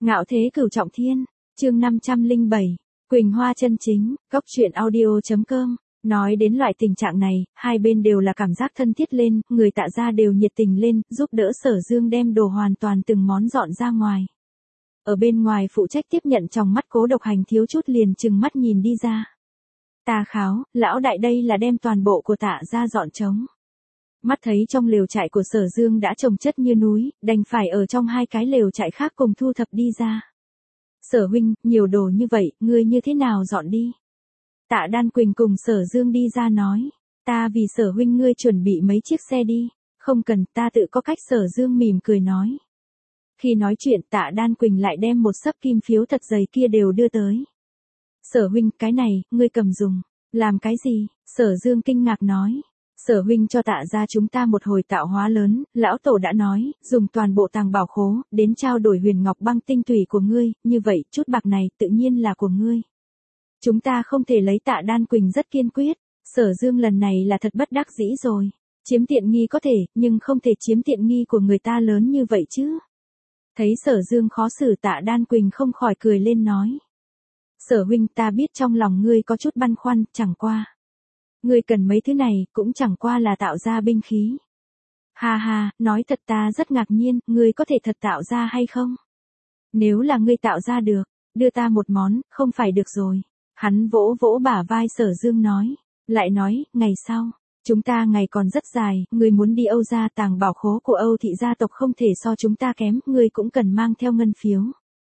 Ngạo thế cửu trọng thiên, chương 507, Quỳnh Hoa chân chính, Cốc truyện audio.com. Nói đến loại tình trạng này, hai bên đều là cảm giác thân thiết lên, người Tạ gia đều nhiệt tình lên, giúp đỡ Sở Dương đem đồ hoàn toàn từng món dọn ra ngoài. Ở bên ngoài phụ trách tiếp nhận trong mắt Cố Độc Hành thiếu chút liền trừng mắt nhìn đi ra. Ta kháo, lão đại đây là đem toàn bộ của Tạ gia dọn trống. Mắt thấy trong lều trại của Sở Dương đã chồng chất như núi, đành phải ở trong hai cái lều trại khác cùng thu thập đi ra. Sở huynh, nhiều đồ như vậy, ngươi như thế nào dọn đi? Tạ Đan Quỳnh cùng Sở Dương đi ra nói, ta vì Sở huynh ngươi chuẩn bị mấy chiếc xe đi, không cần, ta tự có cách. Sở Dương mỉm cười nói. Khi nói chuyện Tạ Đan Quỳnh lại đem một xấp kim phiếu thật dày kia đều đưa tới. Sở huynh, cái này, ngươi cầm dùng, làm cái gì? Sở Dương kinh ngạc nói. Sở huynh cho Tạ gia chúng ta một hồi tạo hóa lớn, lão tổ đã nói, dùng toàn bộ tàng bảo khố, đến trao đổi huyền ngọc băng tinh tùy của ngươi, như vậy, chút bạc này tự nhiên là của ngươi. Chúng ta không thể lấy. Tạ Đan Quỳnh rất kiên quyết, Sở Dương lần này là thật bất đắc dĩ rồi. Chiếm tiện nghi có thể, nhưng không thể chiếm tiện nghi của người ta lớn như vậy chứ. Thấy Sở Dương khó xử Tạ Đan Quỳnh không khỏi cười lên nói. Sở huynh, ta biết trong lòng ngươi có chút băn khoăn, chẳng qua. Ngươi cần mấy thứ này, cũng chẳng qua là tạo ra binh khí. Ha ha, nói thật ta rất ngạc nhiên, ngươi có thể thật tạo ra hay không? Nếu là ngươi tạo ra được, đưa ta một món, không phải được rồi. Hắn vỗ vỗ bả vai Sở Dương nói. Lại nói, ngày sau, chúng ta ngày còn rất dài, ngươi muốn đi Âu gia tàng bảo khố của Âu thị gia tộc không thể so chúng ta kém, ngươi cũng cần mang theo ngân phiếu.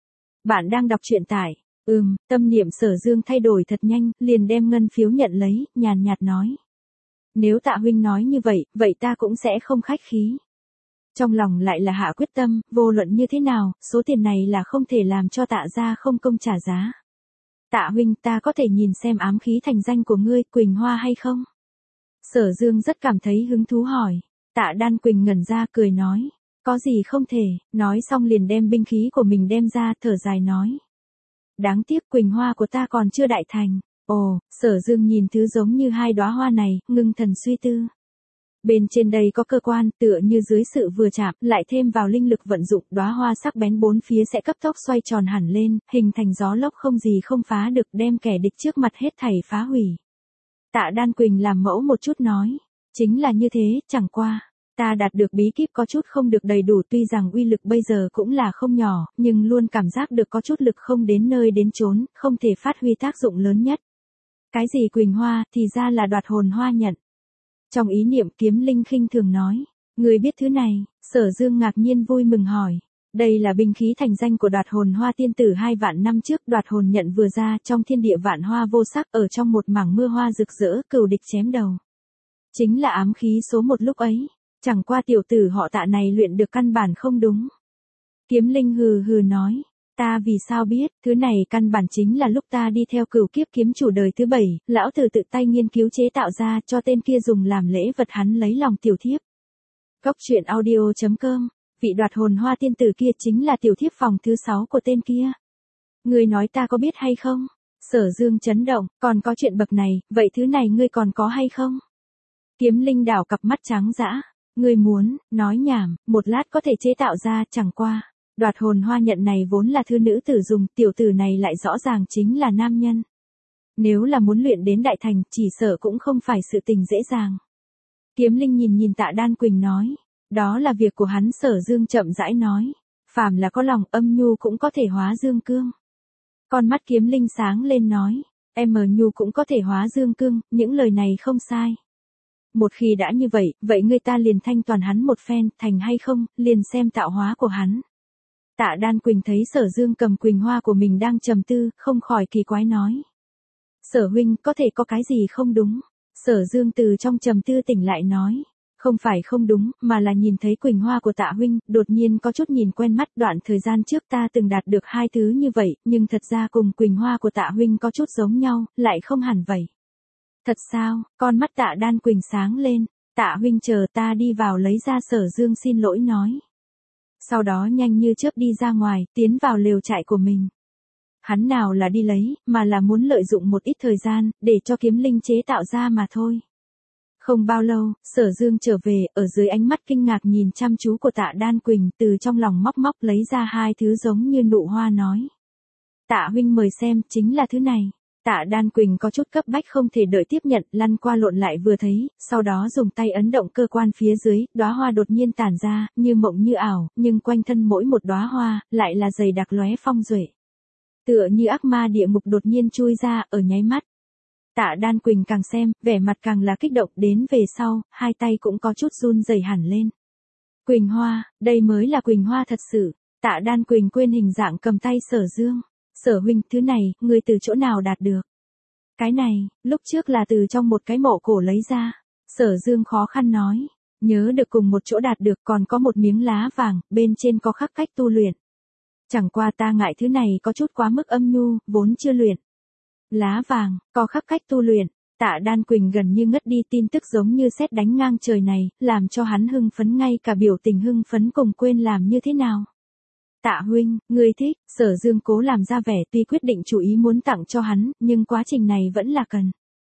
Bạn đang đọc truyện tại. Tâm niệm Sở Dương thay đổi thật nhanh, liền đem ngân phiếu nhận lấy, nhàn nhạt nói. Nếu Tạ huynh nói như vậy, vậy ta cũng sẽ không khách khí. Trong lòng lại là hạ quyết tâm, vô luận như thế nào, số tiền này là không thể làm cho Tạ gia không công trả giá. Tạ huynh, ta có thể nhìn xem ám khí thành danh của ngươi, Quỳnh Hoa hay không? Sở Dương rất cảm thấy hứng thú hỏi. Tạ Đan Quỳnh ngẩn ra cười nói. Có gì không thể, nói xong liền đem binh khí của mình đem ra, thở dài nói. Đáng tiếc Quỳnh Hoa của ta còn chưa đại thành. Ồ, Sở Dương nhìn thứ giống như hai đóa hoa này, ngưng thần suy tư. Bên trên đây có cơ quan, tựa như dưới sự vừa chạm, lại thêm vào linh lực vận dụng, đóa hoa sắc bén bốn phía sẽ cấp tốc xoay tròn hẳn lên, hình thành gió lốc không gì không phá được, đem kẻ địch trước mặt hết thảy phá hủy. Tạ Đan Quỳnh làm mẫu một chút nói, chính là như thế, chẳng qua. Ta đạt được bí kíp có chút không được đầy đủ, tuy rằng uy lực bây giờ cũng là không nhỏ, nhưng luôn cảm giác được có chút lực không đến nơi đến chốn, không thể phát huy tác dụng lớn nhất. Cái gì Quỳnh Hoa, thì ra là Đoạt Hồn Hoa nhận. Trong ý niệm Kiếm Linh khinh thường nói, người biết thứ này? Sở Dương ngạc nhiên vui mừng hỏi. Đây là binh khí thành danh của Đoạt Hồn Hoa tiên tử 2 vạn năm trước, Đoạt Hồn nhận vừa ra, trong thiên địa vạn hoa vô sắc, ở trong một mảng mưa hoa rực rỡ, cừu địch chém đầu. Chính là ám khí số 1 lúc ấy. Chẳng qua tiểu tử họ Tạ này luyện được căn bản không đúng. Kiếm Linh hừ hừ nói, ta vì sao biết, thứ này căn bản chính là lúc ta đi theo Cửu Kiếp kiếm chủ đời thứ 7, lão tử tự tay nghiên cứu chế tạo ra, cho tên kia dùng làm lễ vật, hắn lấy lòng tiểu thiếp. Cốc truyện audio.com, vị Đoạt Hồn Hoa tiên tử kia chính là tiểu thiếp phòng thứ 6 của tên kia. Ngươi nói ta có biết hay không? Sở Dương chấn động, còn có chuyện bậc này, vậy thứ này ngươi còn có hay không? Kiếm Linh đảo cặp mắt trắng dã. Ngươi muốn, nói nhảm, một lát có thể chế tạo ra, chẳng qua. Đoạt Hồn Hoa nhận này vốn là thư nữ tử dùng, tiểu tử này lại rõ ràng chính là nam nhân. Nếu là muốn luyện đến đại thành, chỉ sợ cũng không phải sự tình dễ dàng. Kiếm Linh nhìn Tạ Đan Quỳnh nói, đó là việc của hắn. Sở Dương chậm rãi nói, phàm là có lòng âm nhu cũng có thể hóa dương cương. Con mắt Kiếm Linh sáng lên nói, em nhu cũng có thể hóa dương cương, những lời này không sai. Một khi đã như vậy, vậy người ta liền thanh toàn hắn một phen, thành hay không, liền xem tạo hóa của hắn. Tạ Đan Quỳnh thấy Sở Dương cầm Quỳnh Hoa của mình đang trầm tư, không khỏi kỳ quái nói. Sở huynh, có thể có cái gì không đúng? Sở Dương từ trong trầm tư tỉnh lại nói. Không phải không đúng, mà là nhìn thấy Quỳnh Hoa của Tạ huynh, đột nhiên có chút nhìn quen mắt. Đoạn thời gian trước ta từng đạt được hai thứ như vậy, nhưng thật ra cùng Quỳnh Hoa của Tạ huynh có chút giống nhau, lại không hẳn vậy. Thật sao? Con mắt Tạ Đan Quỳnh sáng lên. Tạ huynh chờ ta đi vào lấy ra. Sở Dương xin lỗi nói. Sau đó nhanh như chớp đi ra ngoài, tiến vào lều trại của mình. Hắn nào là đi lấy, mà là muốn lợi dụng một ít thời gian, để cho Kiếm Linh chế tạo ra mà thôi. Không bao lâu, Sở Dương trở về, ở dưới ánh mắt kinh ngạc nhìn chăm chú của Tạ Đan Quỳnh, từ trong lòng móc móc lấy ra hai thứ giống như nụ hoa nói. Tạ huynh mời xem, chính là thứ này. Tạ Đan Quỳnh có chút cấp bách không thể đợi tiếp nhận, lăn qua lộn lại vừa thấy, sau đó dùng tay ấn động cơ quan phía dưới, đóa hoa đột nhiên tản ra, như mộng như ảo, nhưng quanh thân mỗi một đóa hoa, lại là dày đặc lóe phong duệ. Tựa như ác ma địa ngục đột nhiên chui ra, ở nháy mắt. Tạ Đan Quỳnh càng xem, vẻ mặt càng là kích động, đến về sau, hai tay cũng có chút run rẩy hẳn lên. Quỳnh hoa, đây mới là Quỳnh hoa thật sự. Tạ Đan Quỳnh quên hình dạng cầm tay Sở Dương. Sở huynh, thứ này, người từ chỗ nào đạt được? Cái này, lúc trước là từ trong một cái mộ cổ lấy ra. Sở Dương khó khăn nói. Nhớ được cùng một chỗ đạt được, còn có một miếng lá vàng, bên trên có khắc cách tu luyện. Chẳng qua ta ngại thứ này có chút quá mức âm nhu, vốn chưa luyện. Lá vàng, có khắc cách tu luyện. Tạ Đan Quỳnh gần như ngất đi, tin tức giống như sét đánh ngang trời này, làm cho hắn hưng phấn, ngay cả biểu tình hưng phấn cùng quên làm như thế nào. Tạ huynh, ngươi thích. Sở Dương cố làm ra vẻ, tuy quyết định chủ ý muốn tặng cho hắn, nhưng quá trình này vẫn là cần.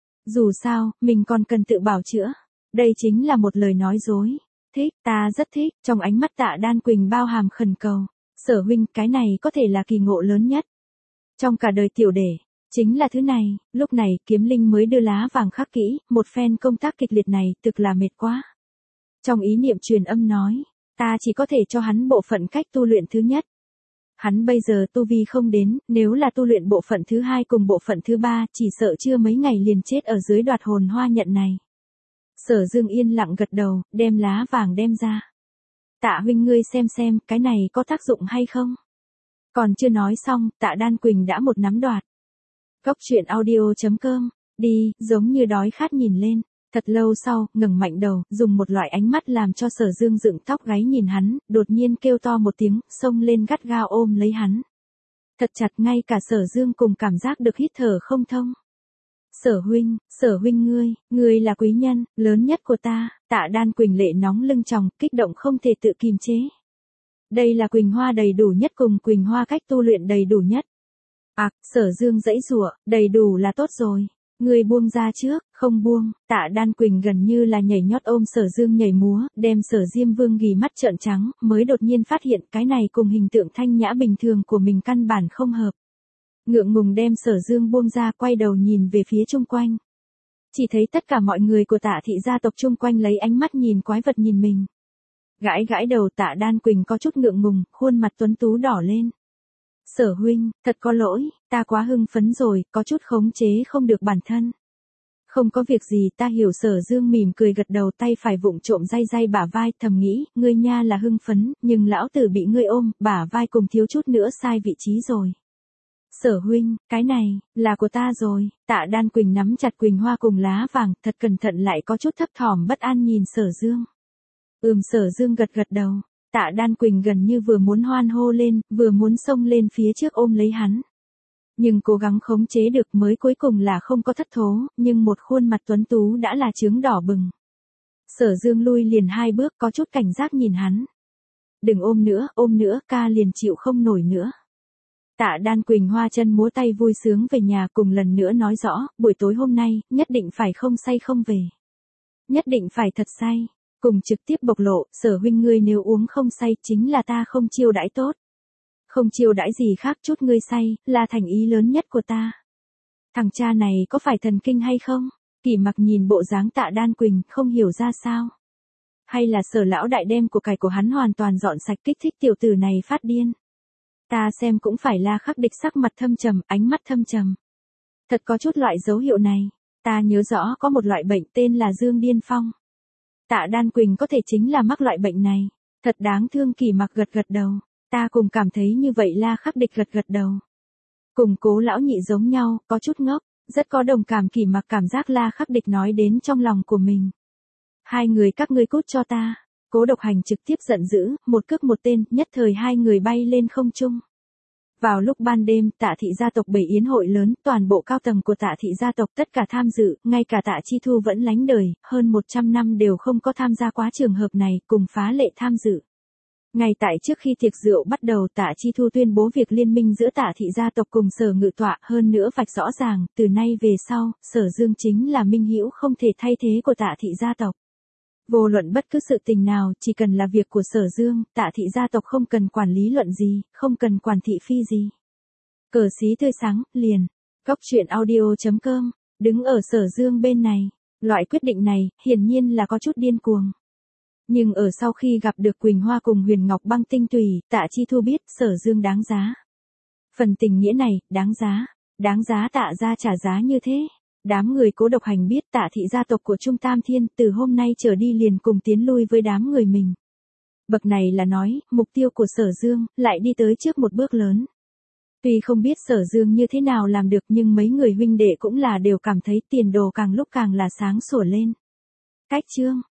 Dù sao, mình còn cần tự bảo chữa. Đây chính là một lời nói dối. Thích, ta rất thích. Trong ánh mắt Tạ Đan Quỳnh bao hàm khẩn cầu. Sở huynh, cái này có thể là kỳ ngộ lớn nhất trong cả đời tiểu đệ. Chính là thứ này. Lúc này, Kiếm Linh mới đưa lá vàng khắc kỹ, một phen công tác kịch liệt này, thực là mệt quá. Trong ý niệm truyền âm nói, ta chỉ có thể cho hắn bộ phận cách tu luyện thứ nhất. Hắn bây giờ tu vi không đến, nếu là tu luyện bộ phận thứ hai cùng bộ phận thứ ba, chỉ sợ chưa mấy ngày liền chết ở dưới đoạt hồn hoa nhận này. Sở Dương yên lặng gật đầu, đem lá vàng đem ra. Tạ huynh, ngươi xem, cái này có tác dụng hay không? Còn chưa nói xong, Tạ Đan Quỳnh đã một nắm đoạt. Góc truyện audio.com, đi, giống như đói khát nhìn lên. Thật lâu sau, ngẩng mạnh đầu, dùng một loại ánh mắt làm cho Sở Dương dựng tóc gáy nhìn hắn, đột nhiên kêu to một tiếng, xông lên gắt gao ôm lấy hắn. Thật chặt, ngay cả Sở Dương cùng cảm giác được hít thở không thông. Sở huynh ngươi là quý nhân, lớn nhất của ta. Tạ Đan Quỳnh lệ nóng lưng tròng, kích động không thể tự kiềm chế. Đây là Quỳnh hoa đầy đủ nhất cùng Quỳnh hoa cách tu luyện đầy đủ nhất. Sở Dương giãy giụa, đầy đủ là tốt rồi. Ngươi buông ra trước, không buông. Tạ Đan Quỳnh gần như là nhảy nhót ôm Sở Dương nhảy múa, đem Sở Diêm Vương ghì mắt trợn trắng, mới đột nhiên phát hiện cái này cùng hình tượng thanh nhã bình thường của mình căn bản không hợp. Ngượng ngùng đem Sở Dương buông ra, quay đầu nhìn về phía chung quanh. Chỉ thấy tất cả mọi người của Tạ thị gia tộc chung quanh lấy ánh mắt nhìn quái vật nhìn mình. Gãi đầu, Tạ Đan Quỳnh có chút ngượng ngùng, khuôn mặt tuấn tú đỏ lên. Sở huynh, thật có lỗi, ta quá hưng phấn rồi, có chút khống chế không được bản thân. Không có việc gì, ta hiểu. Sở Dương mỉm cười gật đầu, tay phải vụng trộm day bả vai, thầm nghĩ, ngươi nha là hưng phấn, nhưng lão tử bị ngươi ôm, bả vai cùng thiếu chút nữa sai vị trí rồi. Sở huynh, cái này, là của ta rồi. Tạ Đan Quỳnh nắm chặt Quỳnh hoa cùng lá vàng, thật cẩn thận lại có chút thấp thỏm bất an nhìn Sở Dương. Sở Dương gật đầu. Tạ Đan Quỳnh gần như vừa muốn hoan hô lên, vừa muốn xông lên phía trước ôm lấy hắn. Nhưng cố gắng khống chế được, mới cuối cùng là không có thất thố, nhưng một khuôn mặt tuấn tú đã là chướng đỏ bừng. Sở Dương lui liền hai bước, có chút cảnh giác nhìn hắn. Đừng ôm nữa, ca liền chịu không nổi nữa. Tạ Đan Quỳnh hoa chân múa tay vui sướng về nhà, cùng lần nữa nói rõ, buổi tối hôm nay, nhất định phải không say không về. Nhất định phải thật say. Cùng trực tiếp bộc lộ, Sở huynh ngươi nếu uống không say, chính là ta không chiêu đãi tốt. Không chiêu đãi gì khác, chút ngươi say, là thành ý lớn nhất của ta. Thằng cha này có phải thần kinh hay không? Kỳ Mặc nhìn bộ dáng Tạ Đan Quỳnh, không hiểu ra sao. Hay là Sở lão đại đem của cải của hắn hoàn toàn dọn sạch, kích thích tiểu tử này phát điên. Ta xem cũng phải. La Khắc Địch sắc mặt thâm trầm, ánh mắt thâm trầm. Thật có chút loại dấu hiệu này. Ta nhớ rõ có một loại bệnh tên là Dương Điên Phong. Tạ Đan Quỳnh có thể chính là mắc loại bệnh này. Thật đáng thương. Kỳ Mặc gật đầu. Ta cùng cảm thấy như vậy. La Khắc Địch gật đầu. Cùng Cố lão nhị giống nhau, có chút ngốc, rất có đồng cảm. Kỳ Mặc cảm giác La Khắc Địch nói đến trong lòng của mình. Hai người các ngươi cút cho ta. Cố Độc Hành trực tiếp giận dữ, một cước một tên, nhất thời hai người bay lên không trung. Vào lúc ban đêm, Tạ thị gia tộc bày yến hội lớn, toàn bộ cao tầng của Tạ thị gia tộc tất cả tham dự, ngay cả Tạ Chi Thu vẫn lánh đời, hơn 100 năm đều không có tham gia quá trường hợp này, cùng phá lệ tham dự. Ngay tại trước khi tiệc rượu bắt đầu, Tạ Chi Thu tuyên bố việc liên minh giữa Tạ thị gia tộc cùng Sở Ngự Tọa, hơn nữa vạch rõ ràng, từ nay về sau, Sở Dương chính là minh hữu không thể thay thế của Tạ thị gia tộc. Vô luận bất cứ sự tình nào, chỉ cần là việc của Sở Dương, Tạ thị gia tộc không cần quản lý luận gì, không cần quản thị phi gì. Cờ xí tươi sáng, liền. Cóc truyện audio.com, đứng ở Sở Dương bên này. Loại quyết định này, hiển nhiên là có chút điên cuồng. Nhưng ở sau khi gặp được Quỳnh Hoa cùng Huyền Ngọc Băng Tinh Tùy, Tạ Chi Thu biết Sở Dương đáng giá. Phần tình nghĩa này, đáng giá Tạ gia trả giá như thế. Đám người Cố Độc Hành biết Tạ thị gia tộc của Trung Tam Thiên từ hôm nay trở đi liền cùng tiến lui với đám người mình. Bậc này là nói, mục tiêu của Sở Dương lại đi tới trước một bước lớn. Tuy không biết Sở Dương như thế nào làm được, nhưng mấy người huynh đệ cũng là đều cảm thấy tiền đồ càng lúc càng là sáng sủa lên. Cách chương